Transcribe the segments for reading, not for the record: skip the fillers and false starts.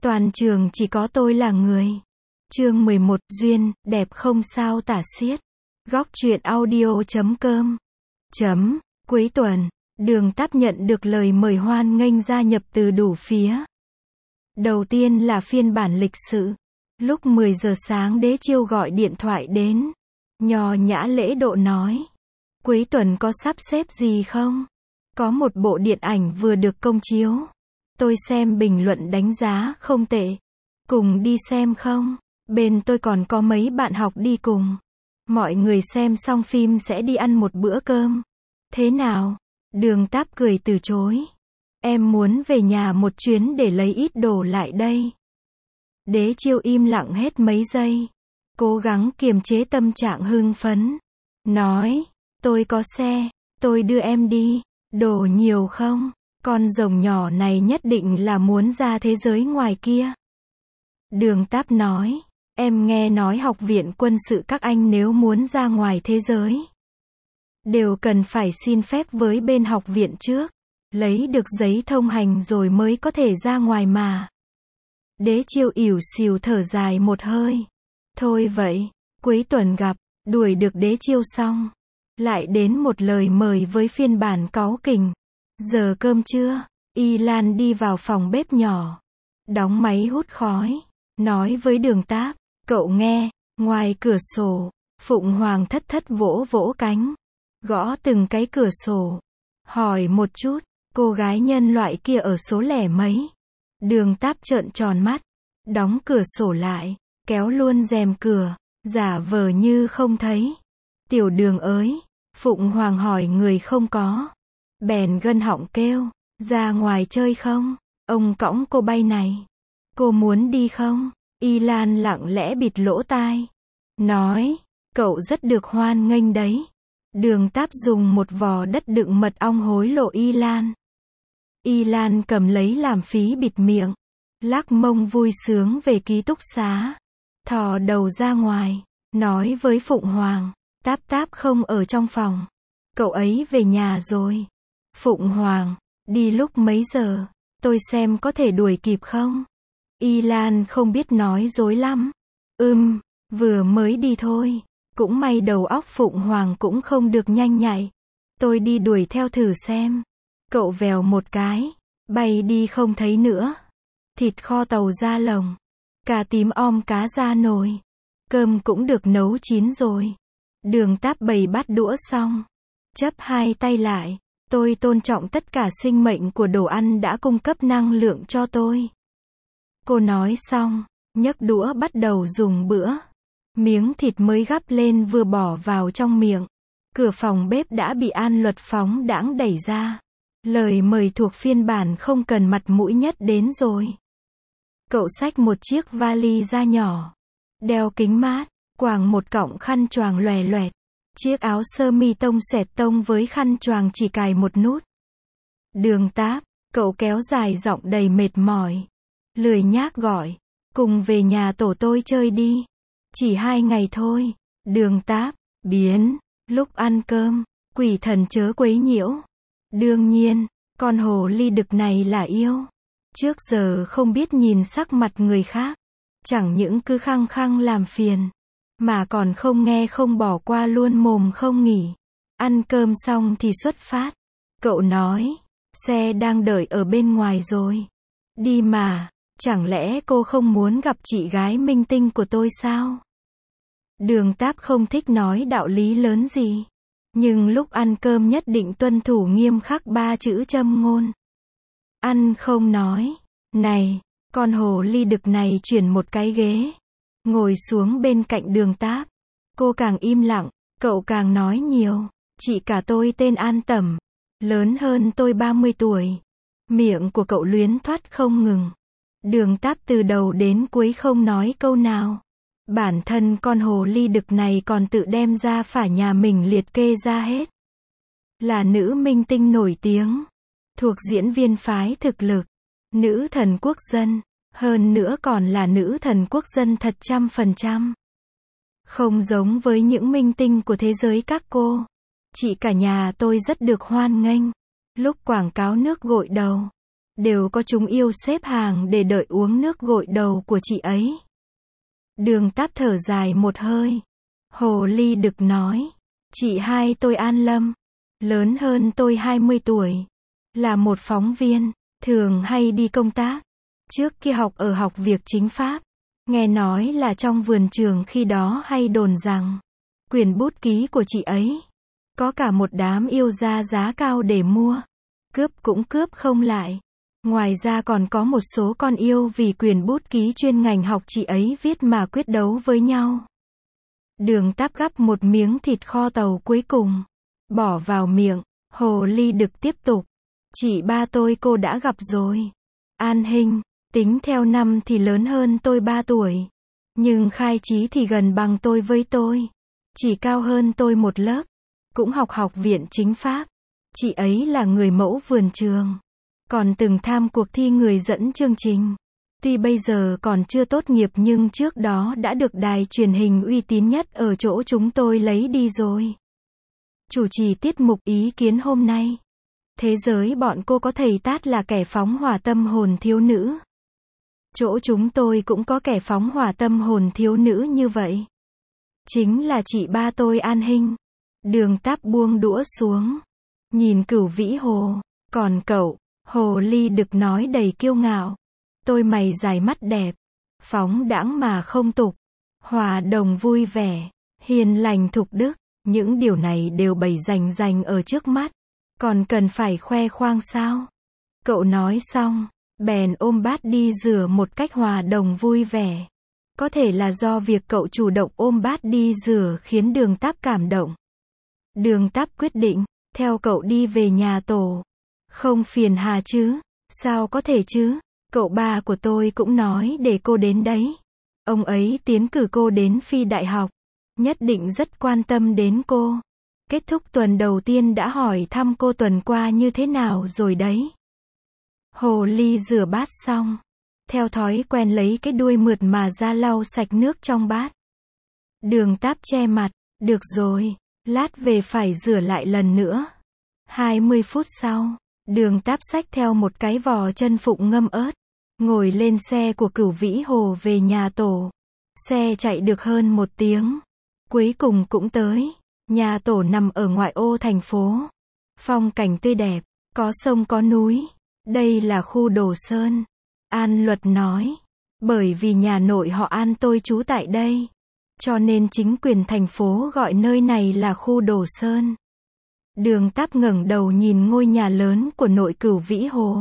Toàn trường chỉ có tôi là người. Chương 11, duyên, đẹp không sao tả xiết. Góc truyện audio.com. Cuối tuần, Đường Táp nhận được lời mời hoan nghênh gia nhập từ đủ phía. Đầu tiên là phiên bản lịch sự. Lúc 10 giờ sáng Đế Chiêu gọi điện thoại đến. Nho nhã lễ độ nói. Cuối tuần có sắp xếp gì không? Có một bộ điện ảnh vừa được công chiếu. Tôi xem bình luận đánh giá không tệ. Cùng đi xem không? Bên tôi còn có mấy bạn học đi cùng. Mọi người xem xong phim sẽ đi ăn một bữa cơm. Thế nào? Đường Táp cười từ chối. Em muốn về nhà một chuyến để lấy ít đồ lại đây. Đế Chiêu im lặng hết mấy giây. Cố gắng kiềm chế tâm trạng hưng phấn. Nói, tôi có xe, tôi đưa em đi. Đồ nhiều không? Con rồng nhỏ này nhất định là muốn ra thế giới ngoài kia. Đường Táp nói, em nghe nói học viện quân sự các anh nếu muốn ra ngoài thế giới, đều cần phải xin phép với bên học viện trước. Lấy được giấy thông hành rồi mới có thể ra ngoài mà. Đế Chiêu ỉu xìu thở dài một hơi. Thôi vậy, cuối tuần gặp, đuổi được Đế Chiêu xong. Lại đến một lời mời với phiên bản cáu kỉnh. Giờ cơm trưa, Y Lan đi vào phòng bếp nhỏ. Đóng máy hút khói. Nói với Đường Táp, cậu nghe, ngoài cửa sổ, Phụng Hoàng thất thất vỗ vỗ cánh. Gõ từng cái cửa sổ. Hỏi một chút, cô gái nhân loại kia ở số lẻ mấy? Đường Táp trợn tròn mắt. Đóng cửa sổ lại, kéo luôn rèm cửa, giả vờ như không thấy. Tiểu Đường ơi, Phụng Hoàng hỏi người không có. Bèn gân họng kêu, ra ngoài chơi không? Ông cõng cô bay này. Cô muốn đi không? Y Lan lặng lẽ bịt lỗ tai. Nói, cậu rất được hoan nghênh đấy. Đường Táp dùng một vò đất đựng mật ong hối lộ Y Lan. Y Lan cầm lấy làm phí bịt miệng. Lắc mông vui sướng về ký túc xá. Thò đầu ra ngoài, nói với Phụng Hoàng, Táp Táp không ở trong phòng. Cậu ấy về nhà rồi. Phụng Hoàng, đi lúc mấy giờ? Tôi xem có thể đuổi kịp không? Y Lan không biết nói dối lắm. Vừa mới đi thôi. Cũng may đầu óc Phụng Hoàng cũng không được nhanh nhạy. Tôi đi đuổi theo thử xem. Cậu vèo một cái, bay đi không thấy nữa. Thịt kho tàu ra lồng. Cà tím om cá ra nồi. Cơm cũng được nấu chín rồi. Đường Táp bày bát đũa xong. Chắp hai tay lại. Tôi tôn trọng tất cả sinh mệnh của đồ ăn đã cung cấp năng lượng cho tôi. Cô nói xong, nhấc đũa bắt đầu dùng bữa. Miếng thịt mới gắp lên vừa bỏ vào trong miệng. Cửa phòng bếp đã bị An Luật phóng đãng đẩy ra. Lời mời thuộc phiên bản không cần mặt mũi nhất đến rồi. Cậu xách một chiếc vali da nhỏ. Đeo kính mát, quàng một cọng khăn choàng lòe loẹt. Chiếc áo sơ mi tông xẹt tông với khăn choàng chỉ cài một nút. Đường Táp, cậu kéo dài giọng đầy mệt mỏi. Lười nhác gọi, cùng về nhà tổ tôi chơi đi. Chỉ 2 ngày thôi. Đường Táp, biến, lúc ăn cơm, quỷ thần chớ quấy nhiễu. Đương nhiên, con hồ ly đực này là yêu. Trước giờ không biết nhìn sắc mặt người khác. Chẳng những cứ khăng khăng làm phiền, mà còn không nghe không bỏ qua luôn mồm không nghỉ. Ăn cơm xong thì xuất phát. Cậu nói, xe đang đợi ở bên ngoài rồi. Đi mà, chẳng lẽ cô không muốn gặp chị gái minh tinh của tôi sao? Đường Táp không thích nói đạo lý lớn gì. Nhưng lúc ăn cơm nhất định tuân thủ nghiêm khắc 3 chữ châm ngôn. Ăn không nói. Này, con hồ ly đực này chuyển một cái ghế. Ngồi xuống bên cạnh Đường Táp. Cô càng im lặng, cậu càng nói nhiều. Chị cả tôi tên An Tẩm. Lớn hơn tôi 30 tuổi. Miệng của cậu luyến thoát không ngừng. Đường Táp từ đầu đến cuối không nói câu nào. Bản thân con hồ ly đực này còn tự đem ra phả nhà mình liệt kê ra hết. Là nữ minh tinh nổi tiếng. Thuộc diễn viên phái thực lực. Nữ thần quốc dân. Hơn nữa còn là nữ thần quốc dân thật 100%. Không giống với những minh tinh của thế giới các cô. Chị cả nhà tôi rất được hoan nghênh. Lúc quảng cáo nước gội đầu, đều có chúng yêu xếp hàng để đợi uống nước gội đầu của chị ấy. Đường Táp thở dài một hơi. Hồ ly đực nói, chị hai tôi An Lâm, lớn hơn tôi 20 tuổi, là một phóng viên, thường hay đi công tác. Trước kia học ở Học Việc Chính Pháp, nghe nói là trong vườn trường khi đó hay đồn rằng, quyển bút ký của chị ấy, có cả một đám yêu ra giá cao để mua. Cướp cũng cướp không lại. Ngoài ra còn có một số con yêu vì quyển bút ký chuyên ngành học chị ấy viết mà quyết đấu với nhau. Đường Táp gắp một miếng thịt kho tàu cuối cùng, bỏ vào miệng. Hồ ly đực tiếp tục. Chị ba tôi cô đã gặp rồi. An Hinh, tính theo năm thì lớn hơn tôi 3 tuổi. Nhưng khai trí thì gần bằng tôi với tôi. Chỉ cao hơn tôi một lớp. Cũng học Học viện Chính Pháp. Chị ấy là người mẫu vườn trường. Còn từng tham cuộc thi người dẫn chương trình. Tuy bây giờ còn chưa tốt nghiệp nhưng trước đó đã được đài truyền hình uy tín nhất ở chỗ chúng tôi lấy đi rồi. Chủ trì tiết mục ý kiến hôm nay. Thế giới bọn cô có thầy Tát là kẻ phóng hỏa tâm hồn thiếu nữ. Chỗ chúng tôi cũng có kẻ phóng hỏa tâm hồn thiếu nữ như vậy. Chính là chị ba tôi An Hinh. Đường Táp buông đũa xuống. Nhìn Cửu Vĩ Hồ. Còn cậu, Hồ ly đực nói đầy kiêu ngạo. Tôi mày dài mắt đẹp. Phóng đãng mà không tục. Hòa đồng vui vẻ. Hiền lành thục đức. Những điều này đều bày rành rành ở trước mắt. Còn cần phải khoe khoang sao? Cậu nói xong, bèn ôm bát đi rửa một cách hòa đồng vui vẻ. Có thể là do việc cậu chủ động ôm bát đi rửa khiến Đường Táp cảm động. Đường Táp quyết định, theo cậu đi về nhà tổ. Không phiền hà chứ? Sao có thể chứ? Cậu ba của tôi cũng nói để cô đến đấy. Ông ấy tiến cử cô đến Phi Đại học. Nhất định rất quan tâm đến cô. Kết thúc tuần đầu tiên đã hỏi thăm cô tuần qua như thế nào rồi đấy. Hồ ly rửa bát xong. Theo thói quen lấy cái đuôi mượt mà ra lau sạch nước trong bát. Đường Táp che mặt. Được rồi, lát về phải rửa lại lần nữa. 20 phút sau, Đường Táp xách theo một cái vò chân phụng ngâm ớt. Ngồi lên xe của Cửu Vĩ Hồ về nhà tổ. Xe chạy được hơn 1 tiếng. Cuối cùng cũng tới. Nhà tổ nằm ở ngoại ô thành phố. Phong cảnh tươi đẹp, có sông có núi. Đây là khu Đồ Sơn. An Luật nói. Bởi vì nhà nội họ An tôi trú tại đây. Cho nên chính quyền thành phố gọi nơi này là khu Đồ Sơn. Đường Táp ngẩng đầu nhìn ngôi nhà lớn của nội Cửu Vĩ Hồ.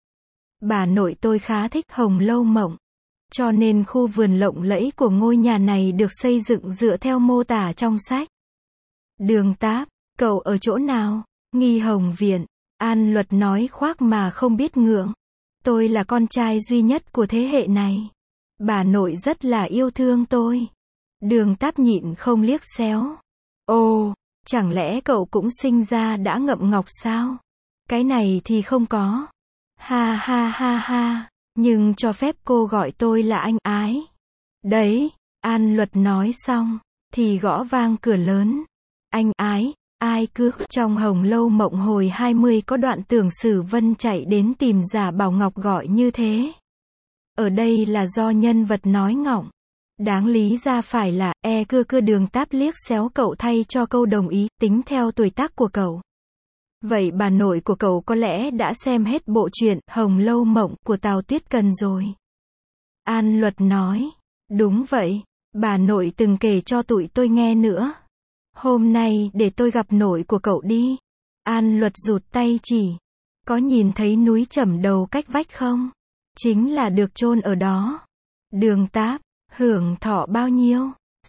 Bà nội tôi khá thích Hồng Lâu Mộng. Cho nên khu vườn lộng lẫy của ngôi nhà này được xây dựng dựa theo mô tả trong sách. Đường Táp, cậu ở chỗ nào? Nghi Hồng Viện. An Luật nói khoác mà không biết ngượng. Tôi là con trai duy nhất của thế hệ này. Bà nội rất là yêu thương tôi. Đường Táp nhịn không liếc xéo. Ồ, chẳng lẽ cậu cũng sinh ra đã ngậm ngọc sao? Cái này thì không có. Ha ha ha ha, nhưng cho phép cô gọi tôi là anh Ái. Đấy, An Luật nói xong, thì gõ vang cửa lớn. Anh Ái, ai cướp? Trong Hồng Lâu Mộng hồi 20 có đoạn Tưởng Sử Vân chạy đến tìm Giả Bảo Ngọc gọi như thế. Ở đây là do nhân vật nói ngọng. Đáng lý ra phải là, cưa Đường Táp liếc xéo cậu thay cho câu đồng ý, tính theo tuổi tác của cậu. Vậy bà nội của cậu có lẽ đã xem hết bộ truyện Hồng Lâu Mộng của Tào Tuyết Cần rồi. An Luật nói. Đúng vậy, bà nội từng kể cho tụi tôi nghe nữa. Hôm nay để tôi gặp nội của cậu đi. An Luật rụt tay chỉ. Có nhìn thấy núi Trẩm Đầu cách vách không? Chính là được chôn ở đó. Đường Táp, hưởng thọ bao nhiêu?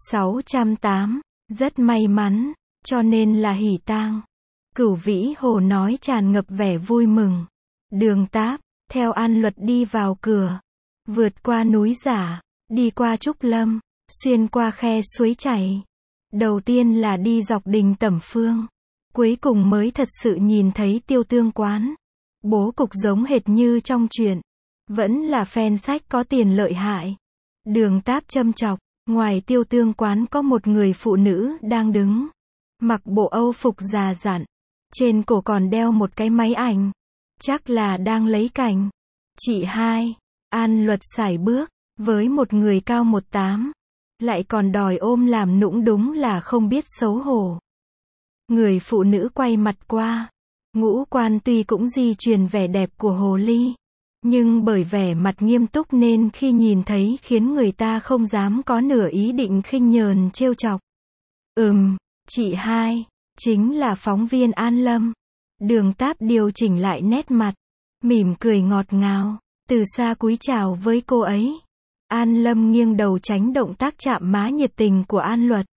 608. Rất may mắn, cho nên là hỉ tang. Cửu Vĩ Hồ nói tràn ngập vẻ vui mừng. Đường Táp, theo An Luật đi vào cửa. Vượt qua núi Giả, đi qua Trúc Lâm, xuyên qua khe suối chảy. Đầu tiên là đi dọc đình Tẩm Phương. Cuối cùng mới thật sự nhìn thấy Tiêu Tương Quán. Bố cục giống hệt như trong truyện. Vẫn là fan sách có tiền lợi hại. Đường Táp châm chọc. Ngoài Tiêu Tương Quán có một người phụ nữ đang đứng. Mặc bộ Âu phục già dặn. Trên cổ còn đeo một cái máy ảnh. Chắc là đang lấy cảnh. Chị hai. An Luật sải bước, với một người cao 1m8, lại còn đòi ôm làm nũng đúng là không biết xấu hổ. Người phụ nữ quay mặt qua. Ngũ quan tuy cũng di truyền vẻ đẹp của hồ ly, nhưng bởi vẻ mặt nghiêm túc nên khi nhìn thấy khiến người ta không dám có nửa ý định khinh nhờn trêu chọc. Chị hai, chính là phóng viên An Lâm. Đường Táp điều chỉnh lại nét mặt, mỉm cười ngọt ngào, từ xa cúi chào với cô ấy. An Lâm nghiêng đầu tránh động tác chạm má nhiệt tình của An Luật.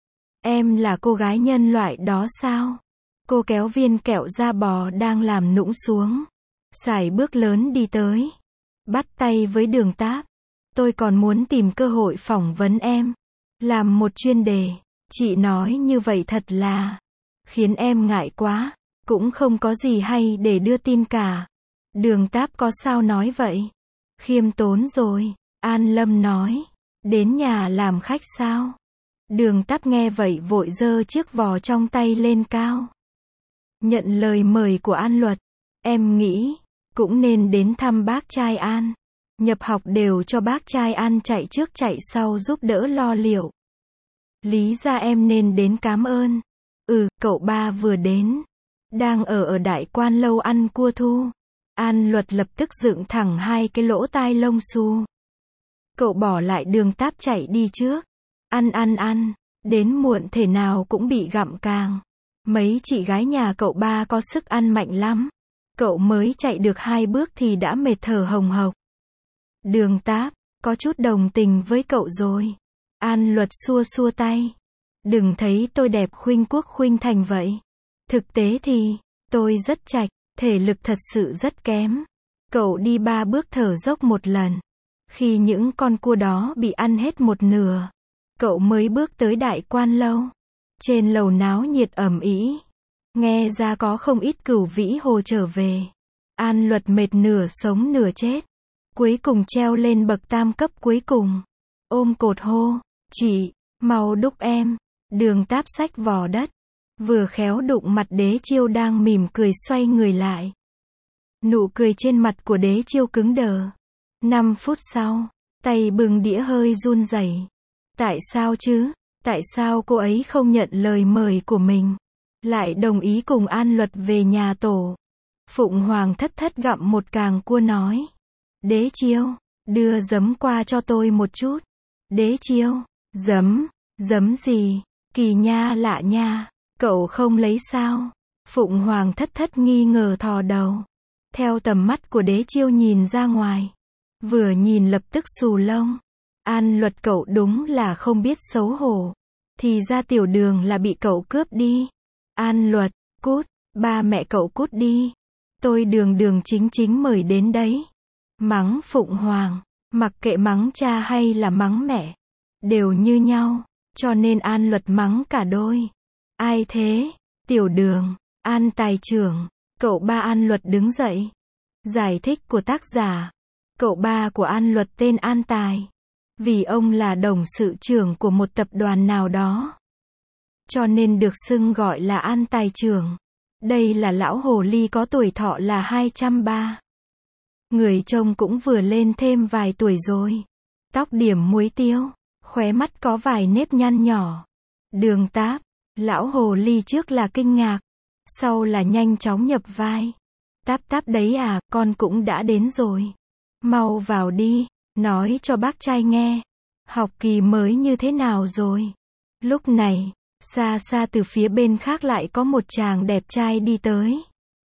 Em là cô gái nhân loại đó sao? Cô kéo viên kẹo da bò đang làm nũng xuống, sải bước lớn đi tới, bắt tay với Đường Táp. Tôi còn muốn tìm cơ hội phỏng vấn em, làm một chuyên đề. Chị nói như vậy thật là khiến em ngại quá, cũng không có gì hay để đưa tin cả. Đường Táp có sao nói vậy? Khiêm tốn rồi, An Lâm nói. Đến nhà làm khách sao? Đường Táp nghe vậy vội giơ chiếc vò trong tay lên cao. Nhận lời mời của An Luật, em nghĩ cũng nên đến thăm bác trai An. Nhập học đều cho bác trai An chạy trước chạy sau giúp đỡ lo liệu. Lý ra em nên đến cảm ơn. Cậu ba vừa đến, đang ở Đại Quan lâu ăn cua thu. An Luật lập tức dựng thẳng hai cái lỗ tai lông xù. Cậu bỏ lại Đường Táp chạy đi trước. Ăn, đến muộn thể nào cũng bị gặm càng. Mấy chị gái nhà cậu ba có sức ăn mạnh lắm. Cậu mới chạy được 2 bước thì đã mệt thở hồng hộc. Đường Táp, có chút đồng tình với cậu rồi. An Luật xua xua tay. Đừng thấy tôi đẹp khuynh quốc khuynh thành vậy. Thực tế thì, tôi rất chạch, thể lực thật sự rất kém. Cậu đi 3 bước thở dốc một lần. Khi những con cua đó bị ăn hết một nửa, cậu mới bước tới Đại Quan lâu. Trên lầu náo nhiệt ầm ĩ. Nghe ra có không ít cửu vĩ hồ trở về. An Luật mệt nửa sống nửa chết. Cuối cùng treo lên bậc tam cấp cuối cùng. Ôm cột hô, chị, mau đúc em. Đường Táp xách vò đất. Vừa khéo đụng mặt Đế Chiêu đang mỉm cười xoay người lại. Nụ cười trên mặt của Đế Chiêu cứng đờ. 5 phút sau, tay bưng đĩa hơi run rẩy. Tại sao chứ? Tại sao cô ấy không nhận lời mời của mình? Lại đồng ý cùng An Luật về nhà tổ. Phụng Hoàng thất thất gặm một càng cua nói. Đế Chiêu, đưa giấm qua cho tôi một chút. Đế Chiêu, giấm gì? Kỳ nha lạ nha. Cậu không lấy sao? Phụng Hoàng thất thất nghi ngờ thò đầu. Theo tầm mắt của Đế Chiêu nhìn ra ngoài. Vừa nhìn lập tức xù lông. An Luật cậu đúng là không biết xấu hổ. Thì ra Tiểu Đường là bị cậu cướp đi. An Luật, cút, ba mẹ cậu cút đi. Tôi đường chính mời đến đấy. Mắng Phụng Hoàng, mặc kệ mắng cha hay là mắng mẹ, đều như nhau, cho nên An Luật mắng cả đôi. Ai thế? Tiểu Đường, An Tài trưởng. Cậu ba An Luật đứng dậy. Giải thích của tác giả. Cậu ba của An Luật tên An Tài. Vì ông là đồng sự trưởng của một tập đoàn nào đó, cho nên được xưng gọi là An Tài trưởng. Đây là lão hồ ly có tuổi thọ là 203. Người trông cũng vừa lên thêm vài tuổi rồi. Tóc điểm muối tiêu, khóe mắt có vài nếp nhăn nhỏ. Đường Táp, lão hồ ly trước là kinh ngạc, sau là nhanh chóng nhập vai. Táp đấy à, con cũng đã đến rồi. Mau vào đi, nói cho bác trai nghe. Học kỳ mới như thế nào rồi? Lúc này, xa xa từ phía bên khác lại có một chàng đẹp trai đi tới.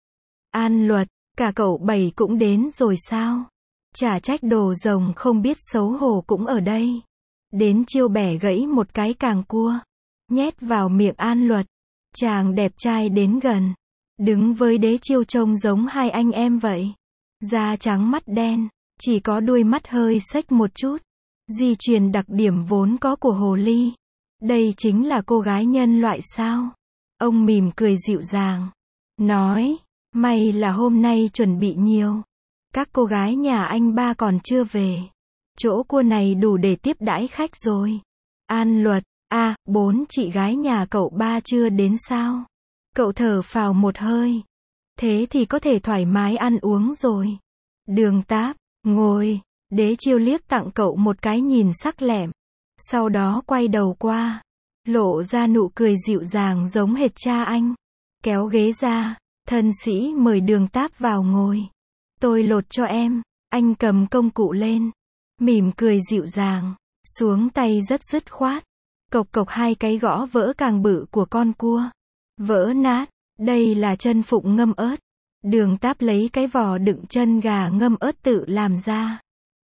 An Luật, cả cậu Bảy cũng đến rồi sao? Chả trách đồ rồng không biết xấu hổ cũng ở đây. Đến Chiêu bẻ gãy một cái càng cua, nhét vào miệng An Luật. Chàng đẹp trai đến gần, đứng với Đế Chiêu trông giống hai anh em vậy. Da trắng mắt đen, chỉ có đuôi mắt hơi xếch một chút. Di truyền đặc điểm vốn có của hồ ly. Đây chính là cô gái nhân loại sao? Ông mỉm cười dịu dàng, nói, may là hôm nay chuẩn bị nhiều. Các cô gái nhà anh ba còn chưa về. Chỗ cua này đủ để tiếp đãi khách rồi. An Luật, 4 chị gái nhà cậu ba chưa đến sao? Cậu thở phào một hơi. Thế thì có thể thoải mái ăn uống rồi. Đường Táp, ngồi. Đế Chiêu liếc tặng cậu một cái nhìn sắc lẻm. Sau đó quay đầu qua. Lộ ra nụ cười dịu dàng giống hệt cha anh. Kéo ghế ra. Thân sĩ mời Đường Táp vào ngồi. Tôi lột cho em. Anh cầm công cụ lên. Mỉm cười dịu dàng. Xuống tay rất dứt khoát. Cộc cộc hai cái gõ vỡ càng bự của con cua. Vỡ nát. Đây là chân phụng ngâm ớt. Đường Táp lấy cái vò đựng chân gà ngâm ớt tự làm ra.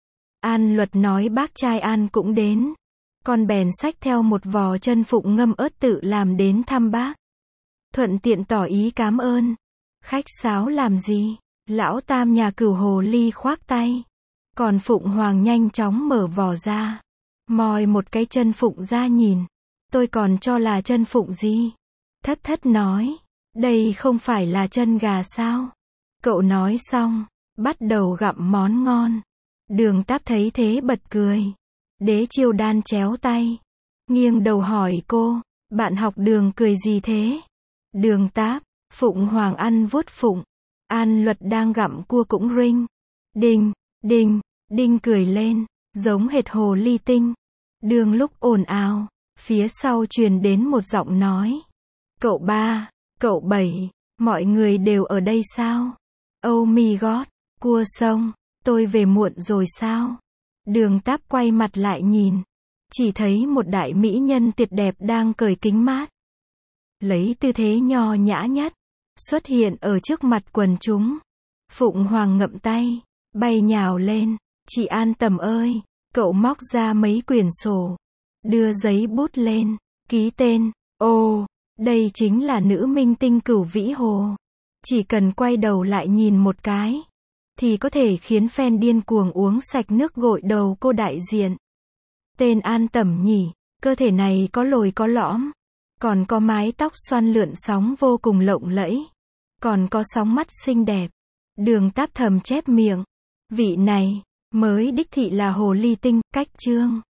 An Luật nói bác trai An cũng đến. Con bèn xách theo một vò chân phụng ngâm ớt tự làm đến thăm bác. Thuận tiện tỏ ý cảm ơn. Khách sáo làm gì? Lão Tam nhà Cửu hồ ly khoác tay. Còn Phụng Hoàng nhanh chóng mở vò ra. Moi một cái chân phụng ra nhìn. Tôi còn cho là chân phụng gì? Thất Thất nói. Đây không phải là chân gà sao? Cậu nói xong. Bắt đầu gặm món ngon. Đường Táp thấy thế bật cười. Đế Chiêu đan chéo tay. Nghiêng đầu hỏi cô. Bạn học Đường cười gì thế? Đường Táp. Phụng Hoàng ăn vuốt phụng. An Luật đang gặm cua cũng rinh. Đinh, đinh, đinh cười lên. Giống hệt hồ ly tinh. Đường lúc ồn ào. Phía sau truyền đến một giọng nói. Cậu ba, cậu bảy, mọi người đều ở đây sao? Oh my god, cua sông, tôi về muộn rồi sao? Đường Táp quay mặt lại nhìn. Chỉ thấy một đại mỹ nhân tuyệt đẹp đang cởi kính mát. Lấy tư thế nho nhã nhất. Xuất hiện ở trước mặt quần chúng. Phụng Hoàng ngậm tay. Bay nhào lên. Chị An Tầm ơi. Cậu móc ra mấy quyển sổ. Đưa giấy bút lên. Ký tên. Ồ, đây chính là nữ minh tinh Cửu Vĩ Hồ. Chỉ cần quay đầu lại nhìn một cái. Thì có thể khiến fan điên cuồng uống sạch nước gội đầu cô đại diện. Tên An Tầm nhỉ. Cơ thể này có lồi có lõm. Còn có mái tóc xoăn lượn sóng vô cùng lộng lẫy. Còn có sóng mắt xinh đẹp. Đường Táp thầm chép miệng. Vị này, mới đích thị là hồ ly tinh, cách chương.